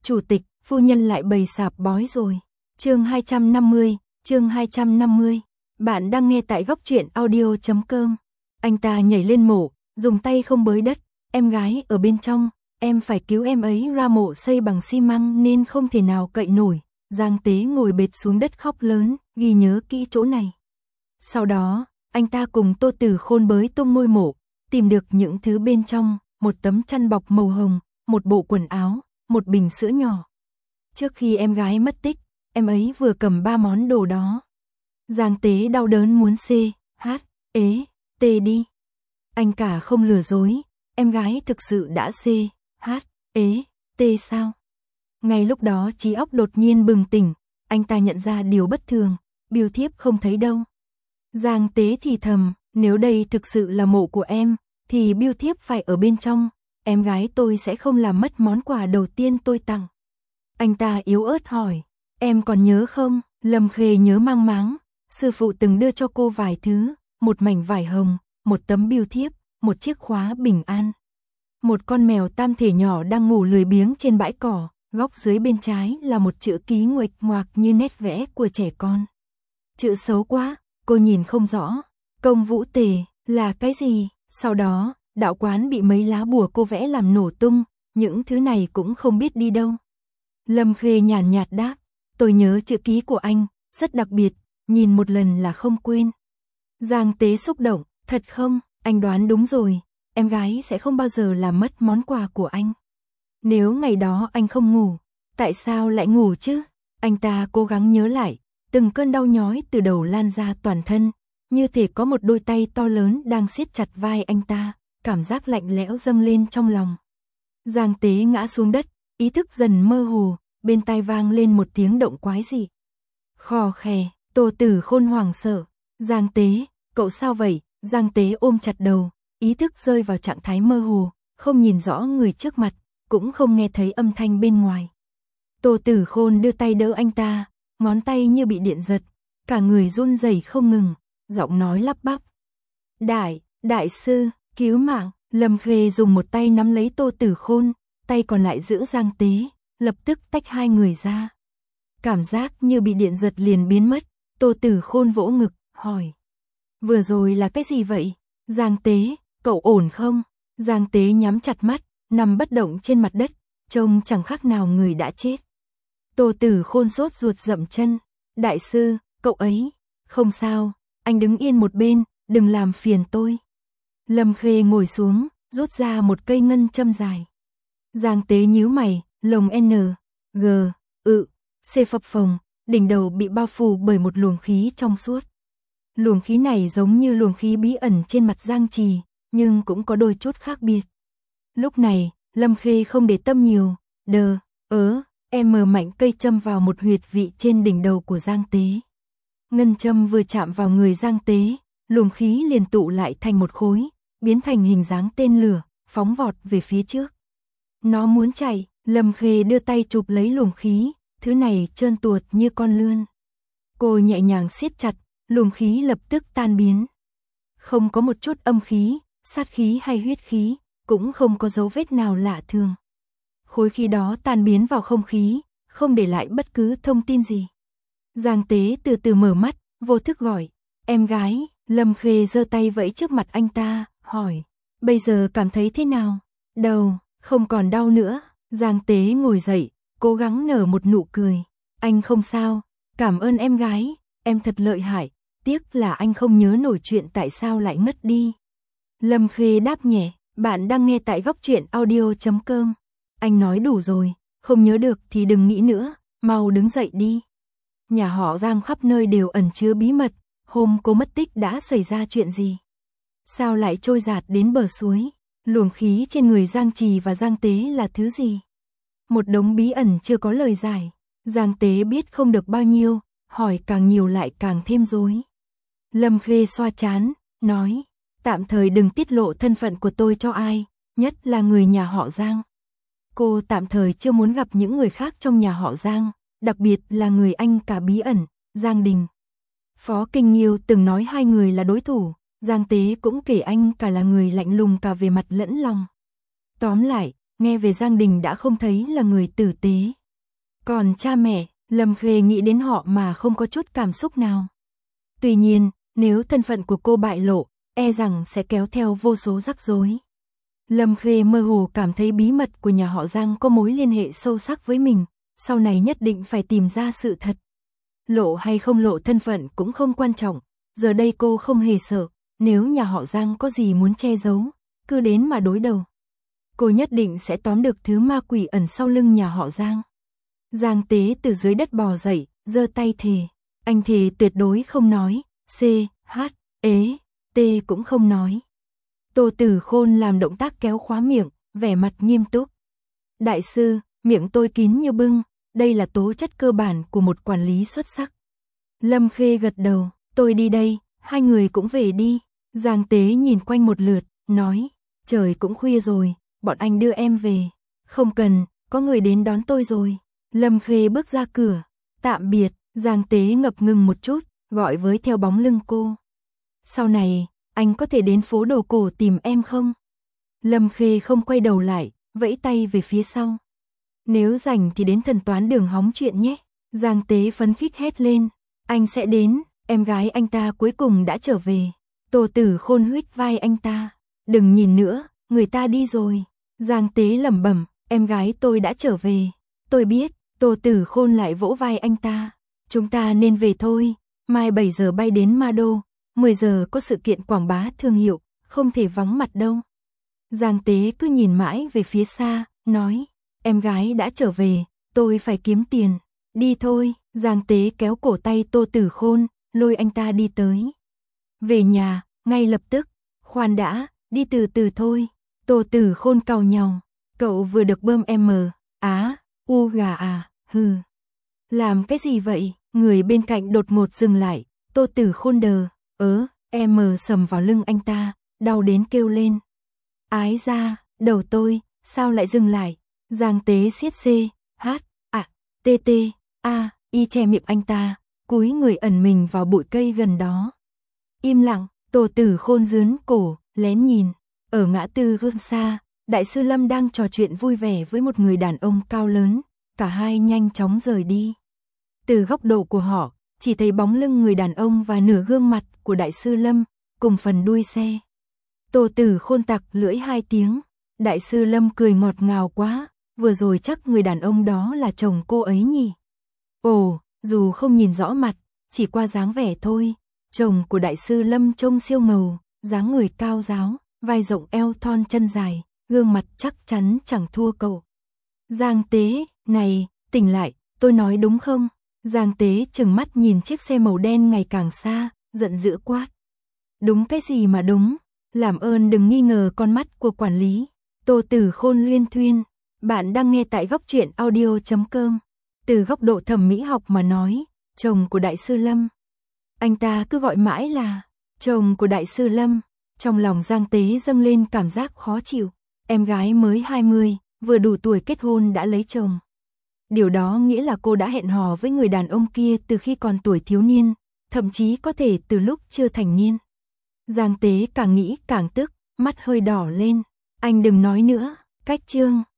Chủ tịch, phu nhân lại bày sạp bói rồi. Chương 250. Bạn đang nghe tại góc truyện audio.com. Anh ta nhảy lên mộ, dùng tay không bới đất, em gái ở bên trong, em phải cứu em ấy ra mộ xây bằng xi măng nên không thể nào cậy nổi. Giang Tế ngồi bệt xuống đất khóc lớn, ghi nhớ kỹ chỗ này. Sau đó, anh ta cùng Tô Tử Khôn bới tung ngôi mộ, tìm được những thứ bên trong, một tấm chăn bọc màu hồng, một bộ quần áo, một bình sữa nhỏ. Trước khi em gái mất tích, em ấy vừa cầm 3 món đồ đó. Giang Tế đau đớn muốn đi. Anh cả không lừa dối, em gái thực sự đã sao? Ngay lúc đó trí óc đột nhiên bừng tỉnh, anh ta nhận ra điều bất thường, bưu thiếp không thấy đâu. Giang Tế thì thầm, nếu đây thực sự là mộ của em, thì bưu thiếp phải ở bên trong, em gái tôi sẽ không làm mất món quà đầu tiên tôi tặng. Anh ta yếu ớt hỏi, em còn nhớ không? Lâm Khê nhớ mang máng, sư phụ từng đưa cho cô vài thứ, một mảnh vải hồng, một tấm bưu thiếp, một chiếc khóa bình an. Một con mèo tam thể nhỏ đang ngủ lười biếng trên bãi cỏ, góc dưới bên trái là một chữ ký nguệch ngoạc như nét vẽ của trẻ con. Chữ xấu quá, cô nhìn không rõ. Công Vũ Tề là cái gì? Sau đó, đạo quán bị mấy lá bùa cô vẽ làm nổ tung, những thứ này cũng không biết đi đâu. Lâm Khê nhàn nhạt đáp, tôi nhớ chữ ký của anh, rất đặc biệt, nhìn một lần là không quên. Giang Tế xúc động, thật không? Anh đoán đúng rồi, em gái sẽ không bao giờ làm mất món quà của anh. Nếu ngày đó anh không ngủ, tại sao lại ngủ chứ? Anh ta cố gắng nhớ lại, từng cơn đau nhói từ đầu lan ra toàn thân, như thể có một đôi tay to lớn đang siết chặt vai anh ta, cảm giác lạnh lẽo dâng lên trong lòng. Giang Tế ngã xuống đất, ý thức dần mơ hồ, bên tai vang lên một tiếng động quái dị. Khò khè, Tô Tử Khôn hoảng sợ, Giang Tế, cậu sao vậy? Giang Tế ôm chặt đầu, ý thức rơi vào trạng thái mơ hồ, không nhìn rõ người trước mặt, cũng không nghe thấy âm thanh bên ngoài. Tô Tử Khôn đưa tay đỡ anh ta, ngón tay như bị điện giật, cả người run rẩy không ngừng, giọng nói lắp bắp. Đại sư, cứu mạng. Lâm Khê dùng một tay nắm lấy Tô Tử Khôn, tay còn lại giữ Giang Tế, lập tức tách hai người ra. Cảm giác như bị điện giật liền biến mất, Tô Tử Khôn vỗ ngực, hỏi. Vừa rồi là cái gì vậy? Giang Tế, cậu ổn không? Giang Tế nhắm chặt mắt, nằm bất động trên mặt đất, trông chẳng khác nào người đã chết. Tô Tử Khôn sốt ruột dậm chân. Đại sư, cậu ấy, không sao, anh đứng yên một bên, đừng làm phiền tôi. Lâm Khê ngồi xuống, rút ra một cây ngân châm dài. Giang Tế nhíu mày, lồng C phập phồng, đỉnh đầu bị bao phủ bởi một luồng khí trong suốt. Luồng khí này giống như luồng khí bí ẩn trên mặt Giang Trì, nhưng cũng có đôi chút khác biệt. Lúc này, Lâm Khê không để tâm nhiều, mở mạnh cây châm vào một huyệt vị trên đỉnh đầu của Giang Tế. Ngân châm vừa chạm vào người Giang Tế, luồng khí liền tụ lại thành một khối, biến thành hình dáng tên lửa, phóng vọt về phía trước. Nó muốn chạy, Lâm Khê đưa tay chụp lấy luồng khí, thứ này trơn tuột như con lươn. Cô nhẹ nhàng siết chặt, luồng khí lập tức tan biến. Không có một chút âm khí, sát khí hay huyết khí, cũng không có dấu vết nào lạ thường. Khối khí đó tan biến vào không khí, không để lại bất cứ thông tin gì. Giang Tế từ từ mở mắt, vô thức gọi, em gái. Lâm Khê giơ tay vẫy trước mặt anh ta, hỏi, bây giờ cảm thấy thế nào? Đầu, không còn đau nữa. Giang Tế ngồi dậy, cố gắng nở một nụ cười. Anh không sao, cảm ơn em gái, em thật lợi hại, tiếc là anh không nhớ nổi chuyện tại sao lại ngất đi. Lâm Khê đáp nhẹ, bạn đang nghe tại góc truyện audio.com. Anh nói đủ rồi, không nhớ được thì đừng nghĩ nữa, mau đứng dậy đi. Nhà họ Giang khắp nơi đều ẩn chứa bí mật, hôm cô mất tích đã xảy ra chuyện gì? Sao lại trôi dạt đến bờ suối? Luồng khí trên người Giang Trì và Giang Tế là thứ gì? Một đống bí ẩn chưa có lời giải. Giang Tế biết không được bao nhiêu, hỏi càng nhiều lại càng thêm rối. Lâm Khê xoa trán, nói, tạm thời đừng tiết lộ thân phận của tôi cho ai, nhất là người nhà họ Giang. Cô tạm thời chưa muốn gặp những người khác trong nhà họ Giang, đặc biệt là người anh cả bí ẩn, Giang Đình. Phó Kinh Nghiêu từng nói hai người là đối thủ, Giang Tế cũng kể anh cả là người lạnh lùng cả về mặt lẫn lòng. Tóm lại, nghe về Giang Đình đã không thấy là người tử tế. Còn cha mẹ, Lâm Khê nghĩ đến họ mà không có chút cảm xúc nào. Tuy nhiên, nếu thân phận của cô bại lộ, e rằng sẽ kéo theo vô số rắc rối. Lâm Khê mơ hồ cảm thấy bí mật của nhà họ Giang có mối liên hệ sâu sắc với mình, sau này nhất định phải tìm ra sự thật. Lộ hay không lộ thân phận cũng không quan trọng, giờ đây cô không hề sợ, nếu nhà họ Giang có gì muốn che giấu, cứ đến mà đối đầu. Cô nhất định sẽ tóm được thứ ma quỷ ẩn sau lưng nhà họ Giang. Giang Tế từ dưới đất bò dậy, giơ tay thề. Anh thề tuyệt đối không nói, C, H, ế, T cũng không nói. Tô Tử Khôn làm động tác kéo khóa miệng, vẻ mặt nghiêm túc. Đại sư, miệng tôi kín như bưng, đây là tố chất cơ bản của một quản lý xuất sắc. Lâm Khê gật đầu, tôi đi đây, hai người cũng về đi. Giang Tế nhìn quanh một lượt, nói, trời cũng khuya rồi, bọn anh đưa em về. Không cần, có người đến đón tôi rồi. Lâm Khê bước ra cửa, tạm biệt. Giang Tế ngập ngừng một chút, gọi với theo bóng lưng cô. Sau này, anh có thể đến phố đồ cổ tìm em không? Lâm Khê không quay đầu lại, vẫy tay về phía sau. Nếu rảnh thì đến Thần Toán Đường hóng chuyện nhé. Giang Tế phấn khích hét lên. Anh sẽ đến, em gái anh ta cuối cùng đã trở về. Tô Tử Khôn huých vai anh ta. Đừng nhìn nữa, người ta đi rồi. Giang Tế lẩm bẩm, em gái tôi đã trở về. Tôi biết. Tô Tử Khôn lại vỗ vai anh ta. Chúng ta nên về thôi, mai 7 giờ bay đến Ma Đô, 10 giờ có sự kiện quảng bá thương hiệu, không thể vắng mặt đâu. Giang Tế cứ nhìn mãi về phía xa, nói, em gái đã trở về, tôi phải kiếm tiền. Đi thôi, Giang Tế kéo cổ tay Tô Tử Khôn, lôi anh ta đi tới. Về nhà, ngay lập tức, khoan đã, đi từ từ thôi. Tô Tử Khôn cau nhàu, cậu vừa được bơm u gà à, hừ. Làm cái gì vậy? Người bên cạnh đột ngột dừng lại, Tô Tử Khôn đờ, sầm vào lưng anh ta, đau đến kêu lên. Ái da, đầu tôi, sao lại dừng lại? Giang Tế siết C, H, T, I che miệng anh ta, cúi người ẩn mình vào bụi cây gần đó. Im lặng, Tô Tử Khôn dướn cổ, lén nhìn, ở ngã tư gương xa, Đại sư Lâm đang trò chuyện vui vẻ với một người đàn ông cao lớn, cả hai nhanh chóng rời đi. Từ góc độ của họ, chỉ thấy bóng lưng người đàn ông và nửa gương mặt của Đại sư Lâm, cùng phần đuôi xe. Tô Tử Khôn tặc lưỡi 2 tiếng, Đại sư Lâm cười ngọt ngào quá, vừa rồi chắc người đàn ông đó là chồng cô ấy nhỉ. Ồ, dù không nhìn rõ mặt, chỉ qua dáng vẻ thôi, chồng của Đại sư Lâm trông siêu ngầu, dáng người cao ráo, vai rộng eo thon chân dài, gương mặt chắc chắn chẳng thua cậu. Giang Tế, này, tỉnh lại, tôi nói đúng không? Giang Tế trừng mắt nhìn chiếc xe màu đen ngày càng xa, giận dữ quát. Đúng cái gì mà đúng, làm ơn đừng nghi ngờ con mắt của quản lý. Tô Tử Khôn luyên thuyên, bạn đang nghe tại Góc Truyện Audio.com. Từ góc độ thẩm mỹ học mà nói, chồng của Đại sư Lâm. Anh ta cứ gọi mãi là chồng của Đại sư Lâm, trong lòng Giang Tế dâng lên cảm giác khó chịu. Em gái mới 20, vừa đủ tuổi kết hôn đã lấy chồng. Điều đó nghĩa là cô đã hẹn hò với người đàn ông kia từ khi còn tuổi thiếu niên, thậm chí có thể từ lúc chưa thành niên. Giang Tế càng nghĩ càng tức, mắt hơi đỏ lên. Anh đừng nói nữa, cách chương.